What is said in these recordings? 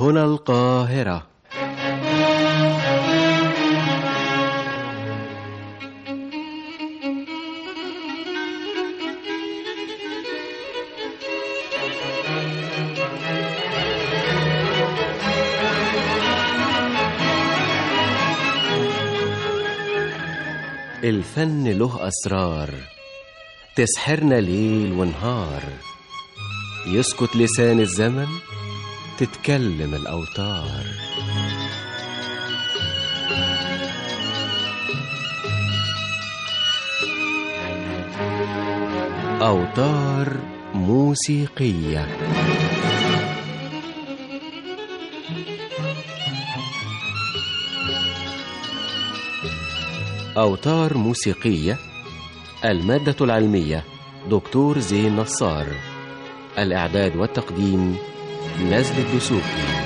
هنا القاهرة. الفن له أسرار تسحرنا ليل ونهار، يسكت لسان الزمن تتكلم الأوتار. أوتار موسيقية. أوتار موسيقية. المادة العلمية دكتور زين نصار. الإعداد والتقديم نزل الدسوقي.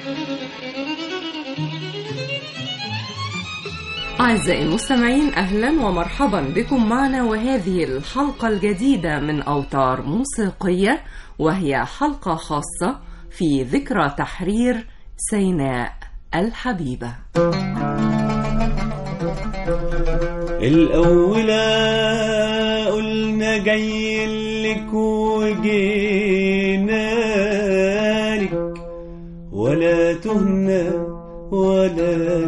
أعزائي المستمعين، أهلا ومرحبا بكم معنا، وهذه الحلقة الجديدة من أوتار موسيقية، وهي حلقة خاصة في ذكرى تحرير سيناء الحبيبة. الأولى قلنا جاي لك وجينا لك، ولا تهنا ولا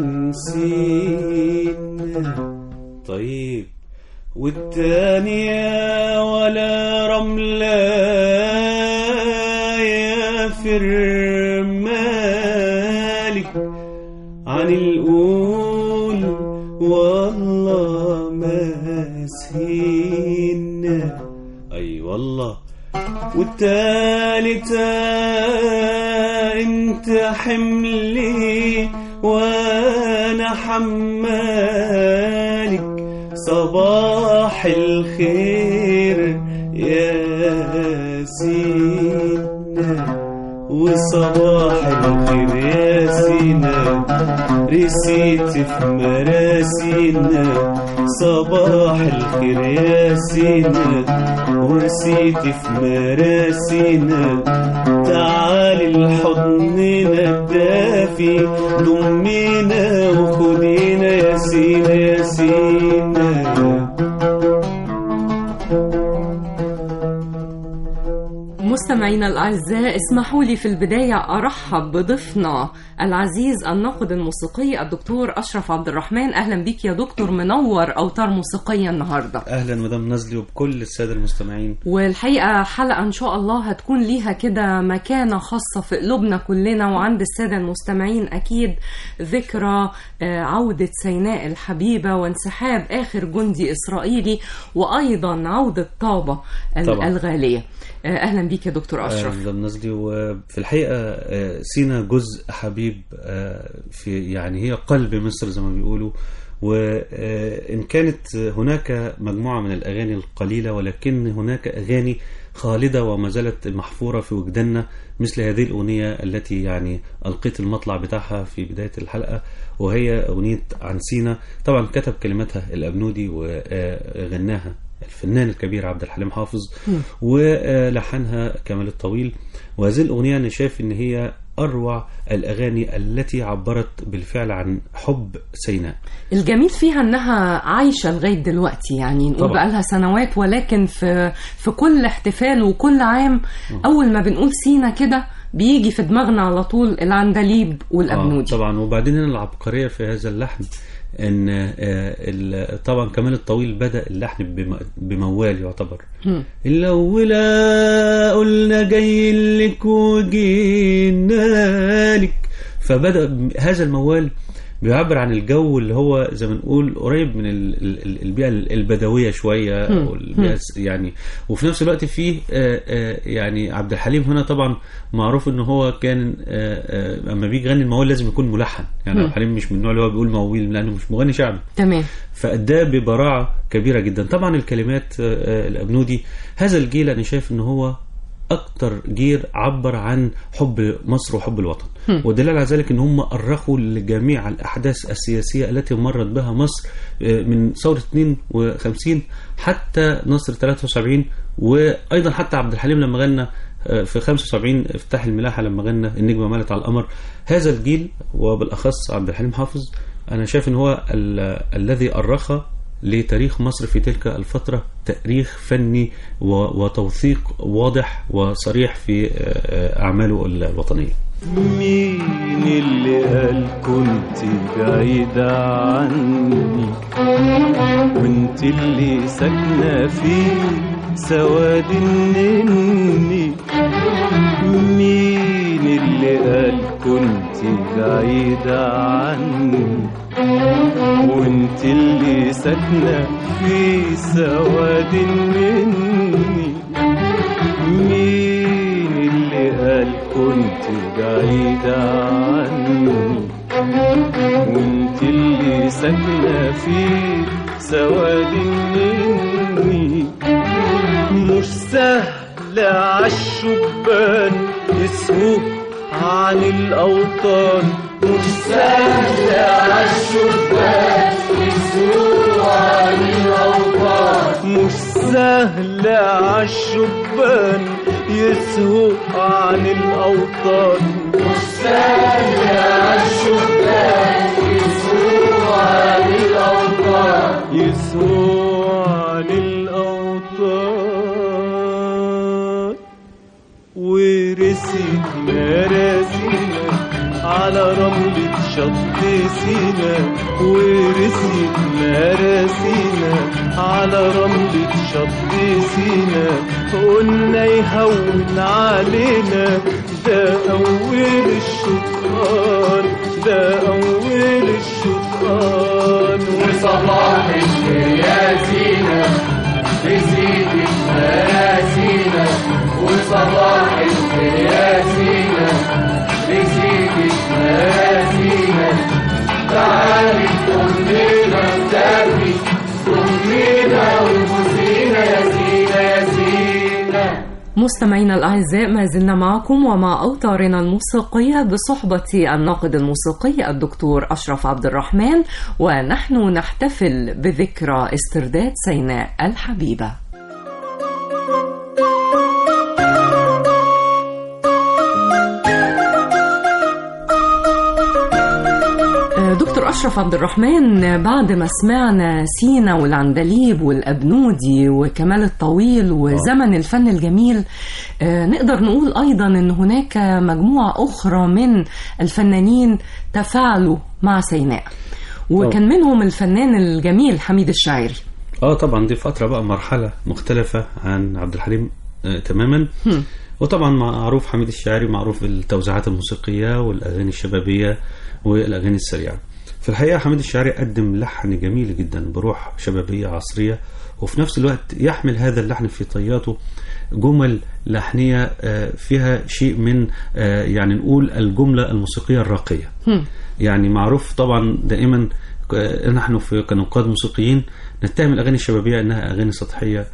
نسينا. طيب والتانية ولا رملة يا فرمالك، عن الأول والله ما سهينا. أي والله. والتالتة انت حملي وانا حمالك، صباح الخير يا سينا، وصباح الخير يا سينا، رسيت في مراسينا. صباح الخير يا سينا، ورسيت في مراسينا. تعالي لحضننا الدافي، ضمينا وخدينا يا سينا يا سينا. مستمعينا الأعزاء، اسمحوا لي في البداية أرحب بضيفنا العزيز الناقد الموسيقي الدكتور أشرف عبد الرحمن. أهلا بك يا دكتور، منور أوتار موسيقية النهاردة. أهلا مدام نزلي وبكل السادة المستمعين. والحقيقة حلقة إن شاء الله هتكون ليها كده مكانة خاصة في قلوبنا كلنا وعند السادة المستمعين أكيد، ذكرى عودة سيناء الحبيبة وانسحاب آخر جندي إسرائيلي، وأيضا عودة طابة الغالية. أهلا بيك يا دكتور أشرف. أهلا نزلي. وفي الحقيقة سينا جزء حبيب في، يعني هي قلب مصر زي ما بيقولوا. وإن كانت هناك مجموعة من الأغاني القليلة، ولكن هناك أغاني خالدة وما زالت محفورة في وجداننا، مثل هذه الأغنية التي يعني ألقيت المطلع بتاعها في بداية الحلقة، وهي أغنية عن سينا. طبعا كتب كلماتها الأبنودي وغناها الفنان الكبير عبد الحليم حافظ، ولحنها كمال الطويل. وهذه الأغنية أنا شايف إن هي أروع الأغاني التي عبرت بالفعل عن حب سيناء. الجميل فيها أنها عايشة لغاية دلوقتي، يعني نقول بقى لها سنوات، ولكن في كل احتفال وكل عام أول ما بنقول سينا كده بيجي في دماغنا على طول العندليب والأبنودي. طبعا. وبعدين العبقرية في هذا اللحن ان طبعا كمال الطويل بدأ اللحن بموال يعتبر. الأولى قلنا جاي لك وجينا لك، فبدأ هذا الموال بيعبر عن الجو اللي هو زي ما نقول قريب من البيئة البدوية شوية، يعني. وفي نفس الوقت فيه يعني عبد الحليم هنا طبعا معروف ان هو كان اما بيجي يغني الموال لازم يكون ملحن، يعني عبد الحليم مش من النوع اللي هو بيقول مويل لانه مش مغني شعبي. تمام. فأداه ببراعة كبيرة جدا. طبعا الكلمات الأبنودي، هذا الجيل انا شايف ان هو أكتر جيل عبر عن حب مصر وحب الوطن، ودليل على ذلك ان هم أرخوا لجميع الأحداث السياسية التي مرت بها مصر من ثورة 52 حتى نصر 73. وأيضا حتى عبد الحليم لما غنى في 75 افتتاح الملاحة لما غنى النجمة مالت على القمر. هذا الجيل وبالأخص عبد الحليم حافظ أنا شايف إن هو الذي أرخ لتاريخ مصر في تلك الفترة تاريخ فني وتوثيق واضح وصريح في أعماله الوطنية. مين اللي قال كنت بعيدة عني وانت اللي ساكنة في سواد النني؟ مين اللي قال كنت بعيدة عني وانت اللي ساكنة في سواد النني؟ مين اللي قال كنت بعيدة عني وانت اللي ساكنة في سواد النني؟ مش سهل عالشبان يسهو عن الأوطان، مش سهل عالشبان يسهو عن الأوطان، مش سهل عالشبان يسهو عن الأوطان، مش سهل عالشبان يسهو عن الأوطان، يسهو عن الأوطان. ورسيت مراسينا على رملة شط سينا، ورسيت مراسينا على رملة شط سينا، قلنا يهون علينا ده أول الشطآن، ده أول الشطآن. وصباح الياسينا رسيت مراسينا، وصباح الياسينا رسيت مراسينا، تعالي كلنا نسافي كلنا وفوزينا يا سينا يا سينا. مستمعينا الأعزاء، ما زلنا معكم ومع أوتارنا الموسيقية بصحبة الناقد الموسيقي الدكتور أشرف عبد الرحمن، ونحن نحتفل بذكرى استرداد سيناء الحبيبة. دكتور أشرف عبد الرحمن، بعد ما سمعنا سينا والعندليب والأبنودي وكمال الطويل وزمن الفن الجميل، نقدر نقول أيضا أن هناك مجموعة أخرى من الفنانين تفاعلوا مع سيناء، وكان منهم الفنان الجميل حميد الشاعري. طبعا دي فترة بقى مرحلة مختلفة عن عبد الحليم تماما. وطبعا معروف حميد الشاعري معروف التوزيعات الموسيقية والأغاني الشبابية والأغاني السريعة. في الحقيقة حميد الشاعري قدم لحن جميل جدا بروح شبابية عصرية، وفي نفس الوقت يحمل هذا اللحن في طياته جمل لحنية فيها شيء من يعني نقول الجملة الموسيقية الراقية. يعني معروف طبعا دائما نحن كنقاد موسيقيين نتهم الأغاني الشبابية أنها أغاني سطحية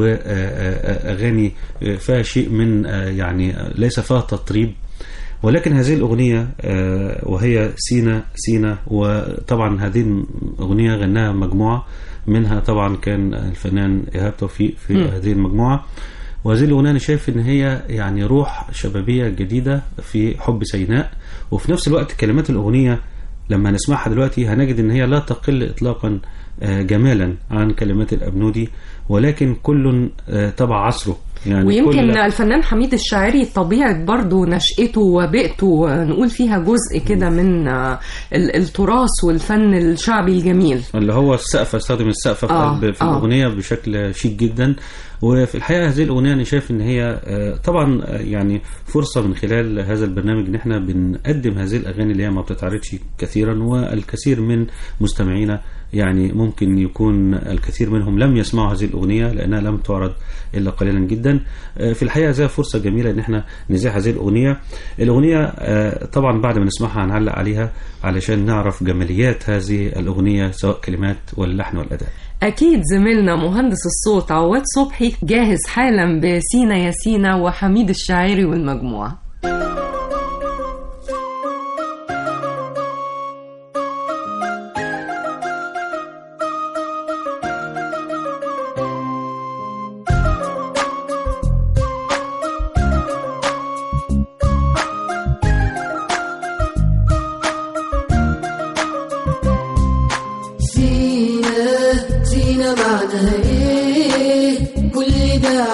وأغاني فيها شيء من يعني ليس فيها تطريب، ولكن هذه الأغنية وهي سينا سينا، وطبعا هذه الأغنية غناها مجموعة منها طبعا كان الفنان إيهاب توفيق في هذه المجموعة. وهذه الأغنية أنا شايف إن هي يعني روح شبابية جديدة في حب سيناء، وفي نفس الوقت كلمات الأغنية لما نسمعها دلوقتي هنجد إن هي لا تقل إطلاقا جمالا عن كلمات الأبنودي، ولكن كل تبع عصره. يعني ويمكن الفنان حميد الشاعري طبيعة برضو نشأته وبيئته نقول فيها جزء كده من التراث والفن الشعبي الجميل اللي هو السقفة، استخدم السقفة في الأغنية بشكل شيك جدا. وفي الحقيقة هذه الأغنية أنا شايف إن هي طبعا يعني فرصة من خلال هذا البرنامج إن احنا بنقدم هذه الأغاني اللي هي ما بتتعرضش كثيرا، والكثير من مستمعينا يعني ممكن يكون الكثير منهم لم يسمعوا هذه الأغنية لأنها لم تعرض إلا قليلا جدا. في الحقيقة هذه فرصة جميلة إن احنا نذيع هذه الأغنية طبعا بعد ما نسمعها هنعلق عليها علشان نعرف جماليات هذه الأغنية سواء كلمات واللحن والأداء. أكيد زميلنا مهندس الصوت عواد صبحي جاهز حالا بسينا يا سينا وحميد الشاعري والمجموعة.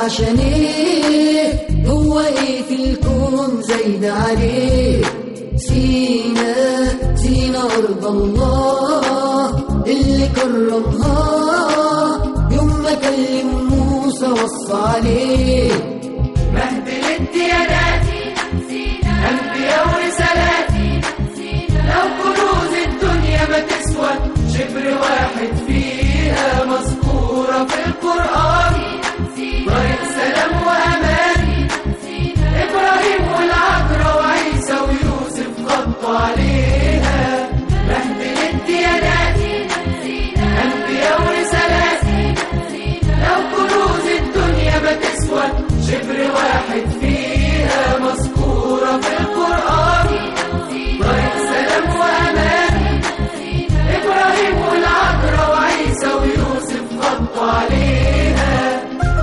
عشان ايه؟ هو ايه في الكون زايد عليه؟ سينا سينا أرض الله اللي كرمها يوم ما كلم موسى وصى عليه. مهد الديانات أنبياء ورسالاتي، لو كنوز الدنيا ما تسوى شبر واحد فيها مذكورة في القرآن. طريق سلام وأمان، إبراهيم والعذراء وعيسى ويوسف غطوا عليها. مهد الديانات أنبياء ورسالاتي، لو كنوز الدنيا ما تسوى شبر واحد فيها مذكورة في القرآن. طريق سلام وأمان، إبراهيم والعذراء وعيسى ويوسف غطوا عليها.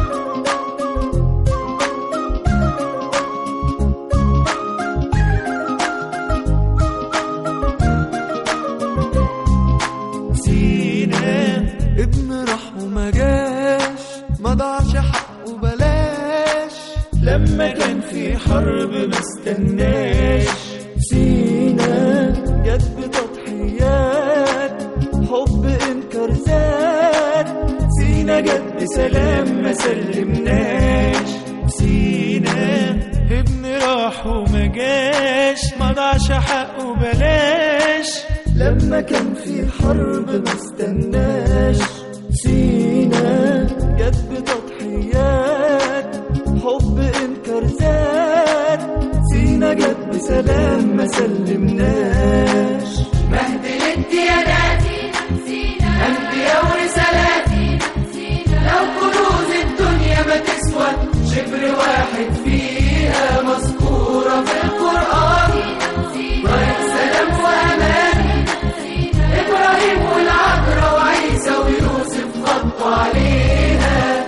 سينا ابن راح وما جاش، ما ضاعش حقه بلاش، لما كان في حرب ما استناش. سينا جت بتضحيات، حب انكر ذات، سينا جت بسلام ما سلمناش. سينا ابن راح وما جاش، ما ضاعش حقه بلاش، لما كان في حرب ما استناش. سينا جت بتضحيات، حب انكر ذات، سينا جت بسلام ما سلمناش. مهد الديانات أنبياء ورسالاتي، لو كنوز الدنيا ما تسوى شبر واحد فيها مذكورة في القرآن. طريق سلام وأمان، إبراهيم والعذراء وعيسى ويوسف غطوا عليها.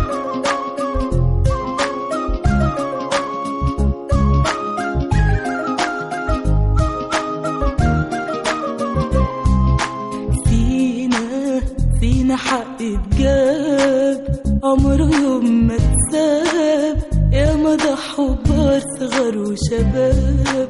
سينا حق اتجاب، عمره يوم ما اتساب، يا ما ضحوا كبار صغار وشباب.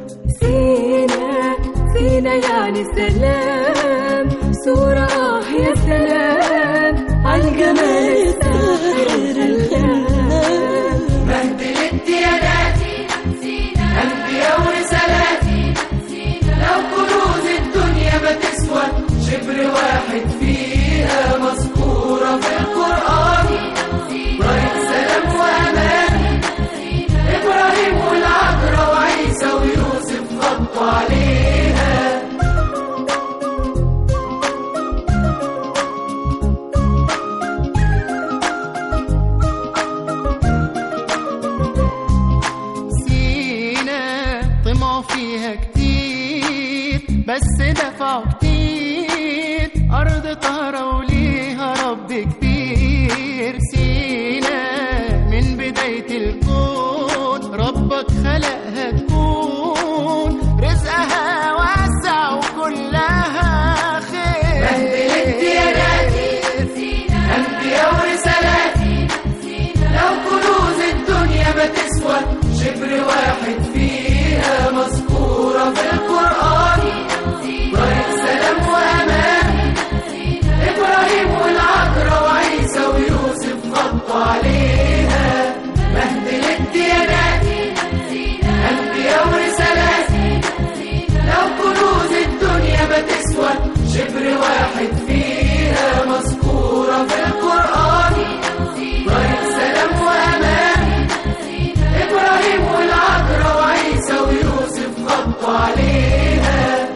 سينا يعني سلام، صورة يا سلام عالجمال الساحر الخلاب. مهد الديانات أنبياء ورسالاتي، لو كنوز الدنيا ما تسوى شبر واحد فيها مذكورة في القرآن. طريق سلام وأمان، إبراهيم والعذراء وعيسى ويوسف غطوا عليها. سينا طمعوا فيها كتير بس دفعوا كتير، أرض طهرة وليها رب كبير. سينا من بداية الكون ربك خلقها تكون، رزقها واسع وكلها خير. مهد الديانات أنبياء ورسالاتي، لو كنوز الدنيا ما تسوى شبر واحد فيها مذكورة في القرآن. طريق سلام وأمان، إبراهيم والعذراء وعيسى ويوسف غطوا عليها. مهد الديانات أنبياء ورسالاتي، لو كنوز الدنيا ما تسوى شبر واحد فيها مذكورة في القرآن. طريق سلام وأمان، إبراهيم والعذراء وعيسى ويوسف غطوا عليها.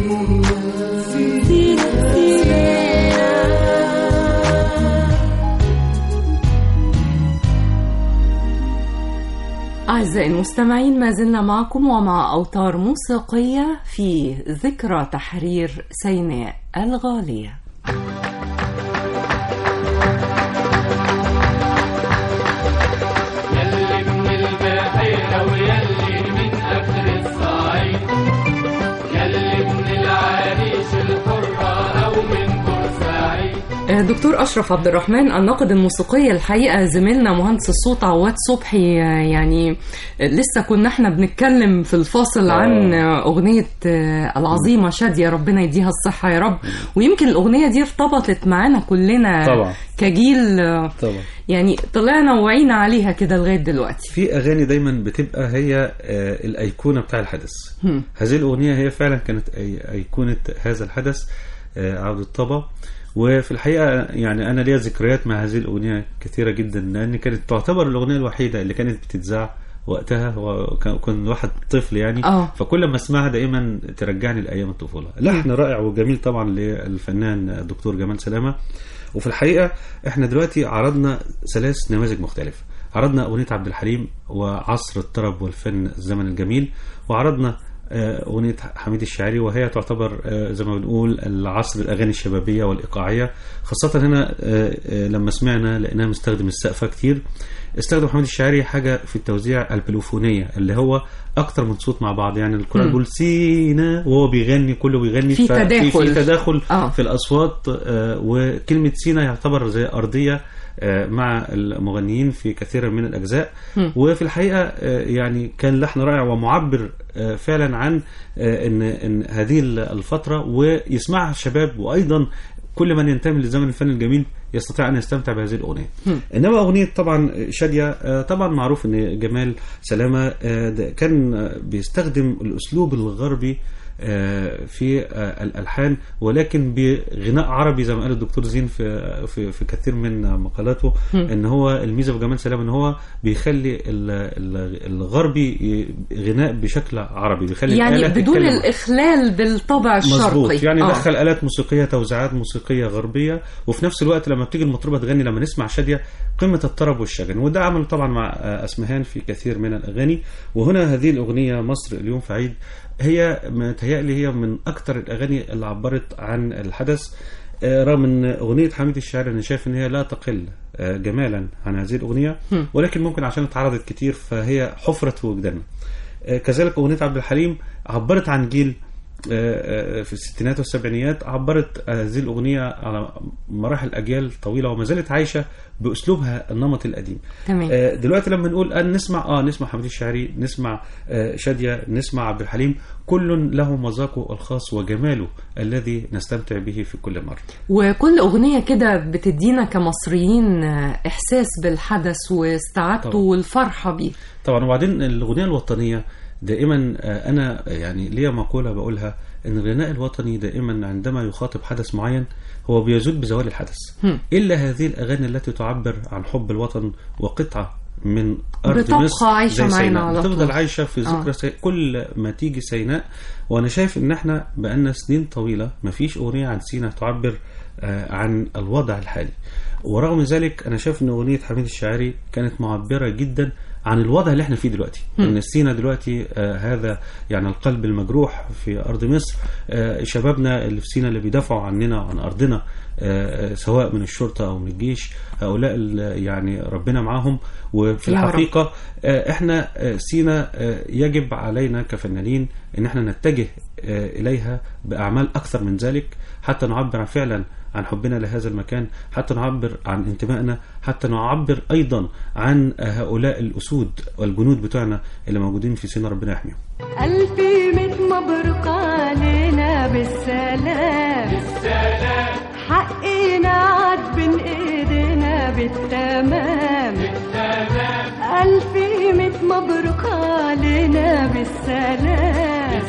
أعزائي المستمعين، ما زلنا معكم ومع أوتار موسيقية في ذكرى تحرير سيناء الغالية. يلي من البحيرة ويلي من آخر الصعيد، يلي من العريش الحرة أو من بورسعيد. دكتور أشرف عبد الرحمن الناقد الموسيقي، الحقيقة زميلنا مهندس الصوت عواد صبحي يعني لسه كنا احنا بنتكلم في الفاصل عن أغنية العظيمة شادية ربنا يديها الصحة يا رب، ويمكن الأغنية دي ارتبطت معانا كلنا طبعا كجيل طبعا، يعني طلعنا وعينا عليها كده لغاية دلوقتي. في أغاني دايما بتبقى هي الأيقونة بتاع الحدث. هذه الأغنية هي فعلا كانت أيقونة هذا الحدث، عودة طبا. وفي الحقيقة يعني أنا ليا ذكريات مع هذه الأغنية كثيرة جدا، لأن كانت تعتبر الأغنية الوحيدة اللي كانت بتتذاع وقتها، وكان واحد طفل يعني فكل ما اسمعها دائما ترجعني لأيام الطفولة. لحن رائع وجميل طبعا للفنان الدكتور جمال سلامة. وفي الحقيقة احنا دلوقتي عرضنا 3 نماذج مختلفة. عرضنا أغنية عبد الحليم وعصر الطرب والفن الزمن الجميل، وعرضنا أغنية حميد الشاعري وهي تعتبر زي ما بنقول العصر الأغاني الشبابية والإيقاعية، خاصة هنا لما سمعنا لأنها مستخدم السقفة كتير. استخدم حميد الشاعري حاجة في التوزيع البلوفونية اللي هو أكتر من صوت مع بعض، يعني الكورال بيقول سينا وهو بيغني كله بيغني في تداخل في الأصوات، وكلمة سينا يعتبر زي أرضية مع المغنيين في كثير من الأجزاء. وفي الحقيقة يعني كان لحن رائع ومعبر فعلا عن إن هذه الفترة، ويسمعها الشباب، وأيضا كل من ينتمي للزمن الفن الجميل يستطيع أن يستمتع بهذه الأغنية. إنما أغنية طبعا شادية، طبعا معروف أن جمال سلامة كان بيستخدم الأسلوب الغربي في الألحان، ولكن بغناء عربي زي ما قال الدكتور زين في كثير من مقالاته، ان هو الميزة في جمال سلام ان هو بيخلي الغربي غناء بشكل عربي، بيخلي يعني بدون الإخلال بالطبع الشرقي. مظبوط، يعني دخل آلات موسيقية، توزيعات موسيقية غربية، وفي نفس الوقت لما بتيجي المطربة تغني، لما نسمع شادية قمة الطرب والشجن، وده عمل طبعا مع أسمهان في كثير من الأغاني. وهنا هذه الأغنية مصر اليوم في عيد هي متهيألي هي من أكتر الأغاني اللي عبرت عن الحدث، رغم أن أغنية حميد الشاعري أنا شايف أن هي لا تقل جمالا عن هذه الأغنية، ولكن ممكن عشان اتعرضت كتير فهي حفرت وجدنا. كذلك أغنية عبد الحليم عبرت عن جيل في الستينات والسبعينيات، عبرت هذه الأغنية على مراحل أجيال طويلة وما زالت عايشة بأسلوبها النمط القديم. دلوقتي لما نقول أن نسمع حميد الشاعري، نسمع شادية، نسمع عبد الحليم، كل له مذاقه الخاص وجماله الذي نستمتع به في كل مرة. وكل أغنية كده بتدينا كمصريين إحساس بالحدث واستعادته والفرحة بيه طبعا. وبعدين الأغنية الوطنية دائما أنا يعني ليا مقولة بقولها، أن الغناء الوطني دائما عندما يخاطب حدث معين هو بيزود بزوال الحدث، إلا هذه الأغاني التي تعبر عن حب الوطن وقطعة من أرض مصر عايشة معنا، بتفضل عايشة في ذكرى كل ما تيجي سيناء. وأنا شايف أن احنا بقالنا سنين طويلة ما فيش أغنية عن سيناء تعبر عن الوضع الحالي، ورغم ذلك أنا شايف أن أغنية حميد الشاعري كانت معبرة جدا عن الوضع اللي احنا فيه دلوقتي، ان سينا دلوقتي هذا يعني القلب المجروح في أرض مصر، شبابنا اللي في سينا اللي بيدافعوا عننا وعن أرضنا، سواء من الشرطة أو من الجيش، هؤلاء يعني ربنا معاهم. وفي الحقيقة احنا سينا يجب علينا كفنانين ان احنا نتجه إليها بأعمال أكثر من ذلك، حتى نعبر فعلا عن حبنا لهذا المكان، حتى نعبر عن انتمائنا، حتى نعبر أيضا عن هؤلاء الأسود والجنود بتوعنا اللي موجودين في سينا، ربنا يحميهم. ألف ميت مبروك علينا بالسلام، حقنا عاد بين إيدينا بالتمام، ألف ميت مبروك علينا بالسلام،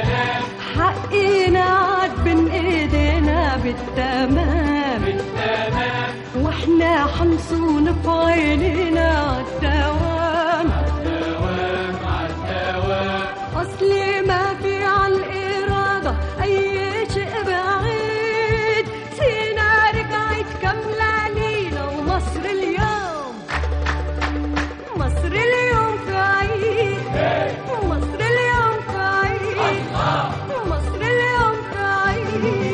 حقنا عاد بين إيدينا بالتمام، واحنا حنصون في عينينا عالدوام، أصلي ما في عالإرادة أي شيء بعيد، سينا رجعت كاملة لينا، ومصر اليوم، مصر اليوم في عيد، مصر اليوم في عيد، مصر اليوم في عيد.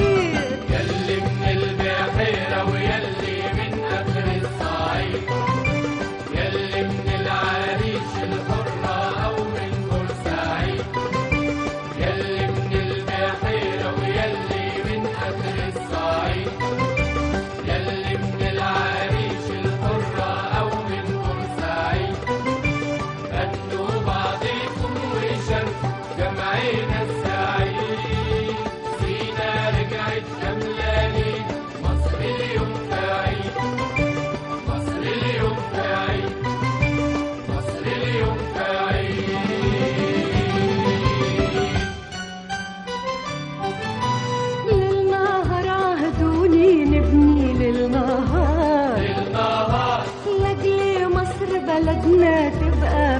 يلي من البحيرة ويلي من آخر الصعيد،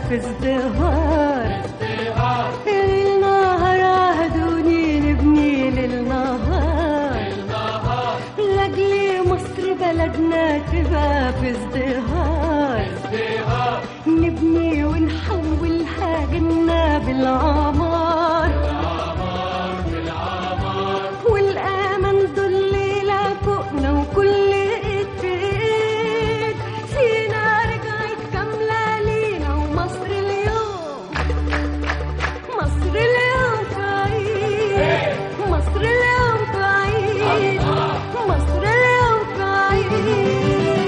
في ازدهار ليل نهار عهدوني نبني للنهار لاجل مصر بلدنا تبقى في ازدهار نبني ونحولها جنة بالعمار والأمل دول ليلة فوقنا وكل إيد في إيد سينا رجعت كاملة لينا ومصر اليوم مصر اليوم في عيد مصر اليوم في عيد مصر اليوم في عيد.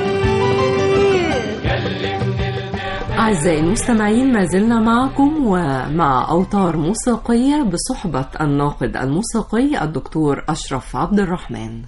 أعزائي المستمعين، ما زلنا معكم ومع أوتار موسيقية بصحبة الناقد الموسيقي الدكتور أشرف عبد الرحمن.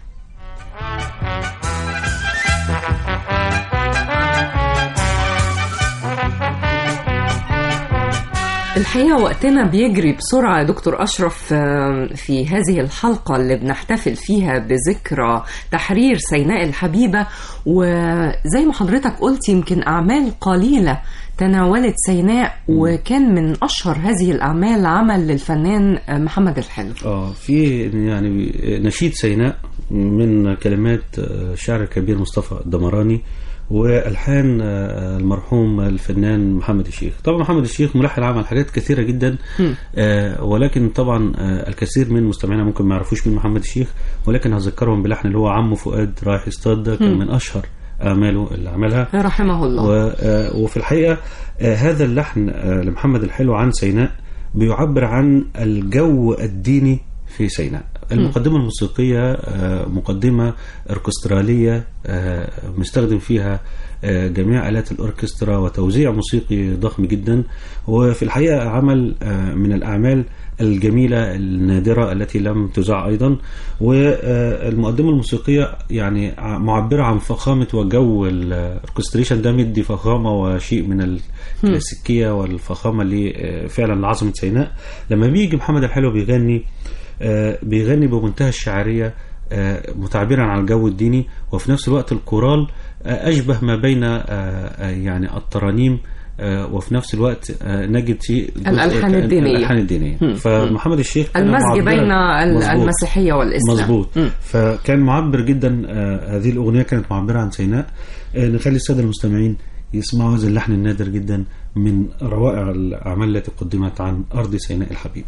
الحقيقة وقتنا بيجري بسرعة يا دكتور أشرف في هذه الحلقة اللي بنحتفل فيها بذكرى تحرير سيناء الحبيبة، وزي ما حضرتك قلت يمكن أعمال قليلة تناولت سيناء، وكان من أشهر هذه الأعمال عمل للفنان محمد الحلو. في يعني نشيد سيناء من كلمات شاعر كبير مصطفى الدمراني والحان المرحوم الفنان محمد الشيخ. طبعا محمد الشيخ ملحن عمل حاجات كثيره جدا، ولكن طبعا الكثير من مستمعينا ممكن ما يعرفوش مين محمد الشيخ، ولكن هذكرهم بلحن اللي هو عمو فؤاد رايح يصطاد، ده كان من اشهر اعماله اللي عملها رحمه الله. وفي الحقيقه هذا اللحن لمحمد الحلو عن سيناء بيعبر عن الجو الديني في سيناء. المقدمة الموسيقية مقدمة أوركسترالية مستخدم فيها جميع آلات الأوركسترا وتوزيع موسيقي ضخم جدا، وفي الحقيقة عمل من الأعمال الجميلة النادرة التي لم تذاع أيضا. والمقدمة الموسيقية يعني معبرة عن فخامة وجو الأوركستريشن، ده مدي فخامة وشيء من الكلاسيكية والفخامة اللي فعلا لعظمة سيناء. لما بيجي محمد الحلو بيغني بمنتهى الشعرية متعبرا عن الجو الديني، وفي نفس الوقت الكورال أشبه ما بين يعني الترانيم، وفي نفس الوقت نجد فيه الألحان الدينية. فمحمد الشيخ المزج بين المسيحية والإسلام مظبوط. فكان معبر جدا، هذه الأغنية كانت معبرة عن سيناء. نخلي السادة المستمعين يسمعوا هذا اللحن النادر جدا من روائع الأعمال التي قدمت عن أرض سيناء الحبيبة.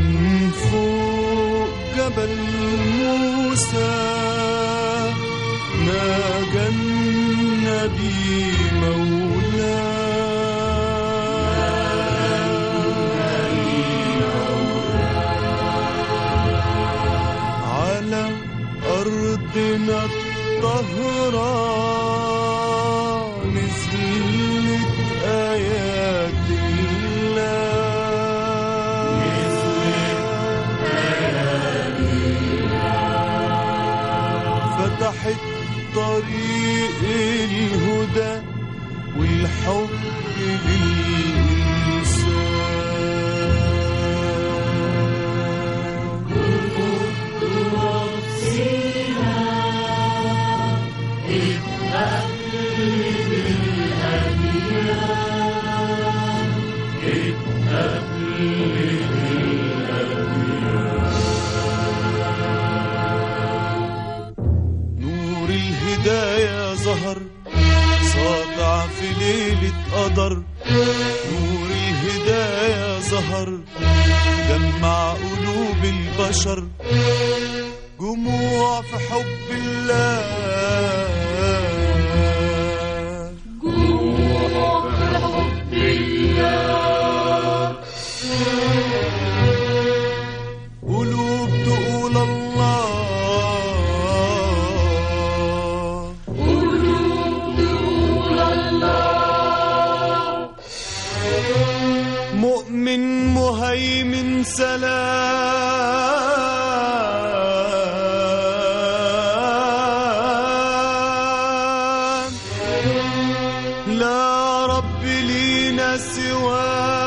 من فوق جبل موسى ناجى النبي على أرضنا الطهرة نزلت آيات فتحت طريق الهدى والحب نور الهداية ظهر ساطع في ليلة قدر نور الهداية ظهر جمع قلوب البشر جموع في حب الله جموع في حب الله قلوب تقول الله قلوب تقول الله مؤمن مهيمن سلام لا رب لينا سواه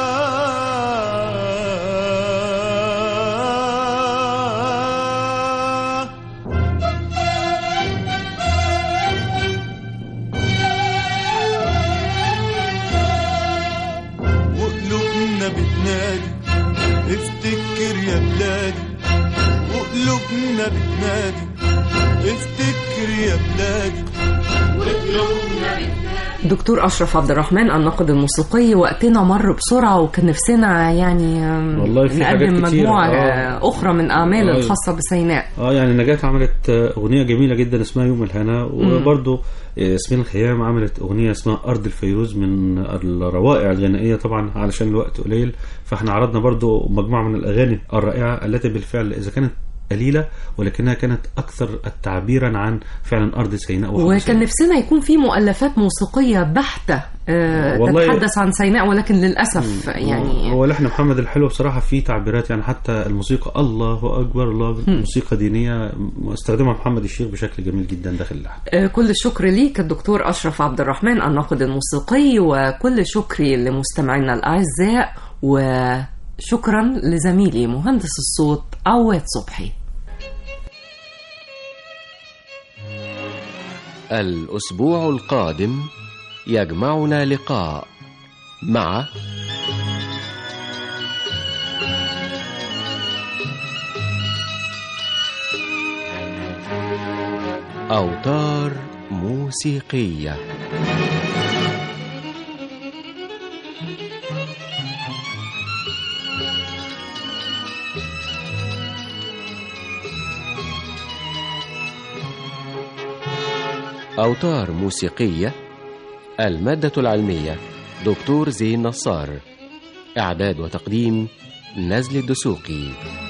وقلوبنا بتنادي افتكر يا بلادي وقلوبنا بتنادي افتكر يا بلادي وقلوبنا بتنادي. دكتور أشرف عبد الرحمن الناقد الموسيقي، وقتنا مر بسرعة وكان نفسنا يعني نقدم مجموعة أخرى من أعمال الخاصة بسيناء. يعني نجاة عملت أغنية جميلة جدا اسمها يوم الهنا، وبرضو ياسمين الخيام عملت أغنية اسمها أرض الفيروز من الروائع الغنائية طبعا علشان الوقت قليل، فاحنا عرضنا برضو مجموعة من الأغاني الرائعة التي بالفعل إذا كانت قليلة ولكنها كانت أكثر تعبيرا عن فعلا أرض سيناء. وكان نفسنا يكون في مؤلفات موسيقية بحتة تتحدث عن سيناء، ولكن للأسف يعني هو لحن محمد الحلو بصراحة في تعبيرات، يعني حتى الموسيقى الله أكبر الله موسيقى دينية استخدمها محمد الشيخ بشكل جميل جدا داخل اللحن. كل الشكر ليك الدكتور أشرف عبد الرحمن الناقد الموسيقي، وكل شكري لمستمعينا الأعزاء، وشكرا لزميلي مهندس الصوت عواد صبحي. الأسبوع القادم يجمعنا لقاء مع أوتار موسيقية. أوتار موسيقية، المادة العلمية دكتور زين نصار، إعداد وتقديم نزل الدسوقي.